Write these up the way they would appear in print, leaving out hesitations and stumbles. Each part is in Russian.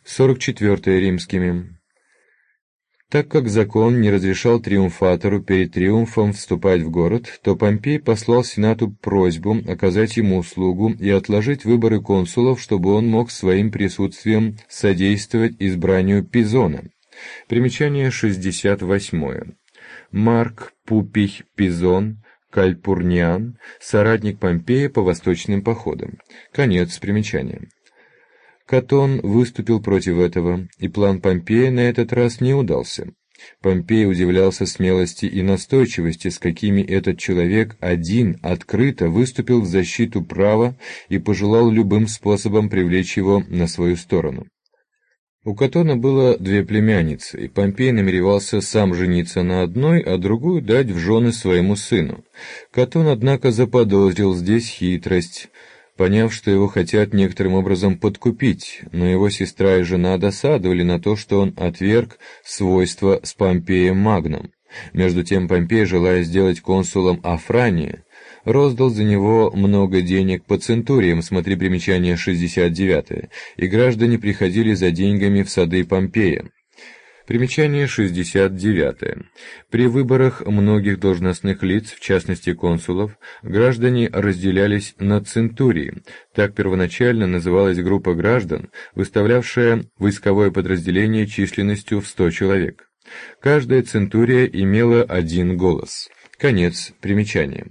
44 римскими. Так как закон не разрешал триумфатору перед триумфом вступать в город, то Помпей послал Сенату просьбу оказать ему услугу и отложить выборы консулов, чтобы он мог своим присутствием содействовать избранию Пизона. Примечание 68. Марк Пупий Пизон, Кальпурниан, соратник Помпея по восточным походам. Конец примечания. Катон выступил против этого, и план Помпея на этот раз не удался. Помпей удивлялся смелости и настойчивости, с какими этот человек один открыто выступил в защиту права и пожелал любым способом привлечь его на свою сторону. У Катона было две племянницы, и Помпей намеревался сам жениться на одной, а другую дать в жены своему сыну. Катон, однако, заподозрил здесь хитрость, поняв, что его хотят некоторым образом подкупить, но его сестра и жена досадовали на то, что он отверг свойства с Помпеем Магном. Между тем Помпей, желая сделать консулом Афрания, роздал за него много денег по центуриям, смотри примечание 69, и граждане приходили за деньгами в сады Помпея. Примечание 69. При выборах многих должностных лиц, в частности консулов, граждане разделялись на центурии. Так первоначально называлась группа граждан, выставлявшая войсковое подразделение численностью в 100 человек. Каждая центурия имела один голос. Конец примечания.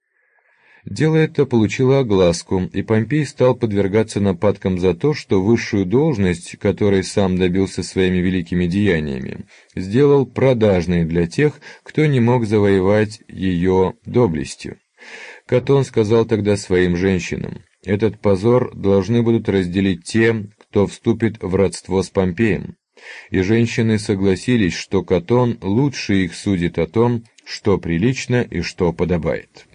Дело это получило огласку, и Помпей стал подвергаться нападкам за то, что высшую должность, которой сам добился своими великими деяниями, сделал продажной для тех, кто не мог завоевать ее доблестью. Катон сказал тогда своим женщинам: «Этот позор должны будут разделить те, кто вступит в родство с Помпеем». И женщины согласились, что Катон лучше их судит о том, что прилично и что подобает.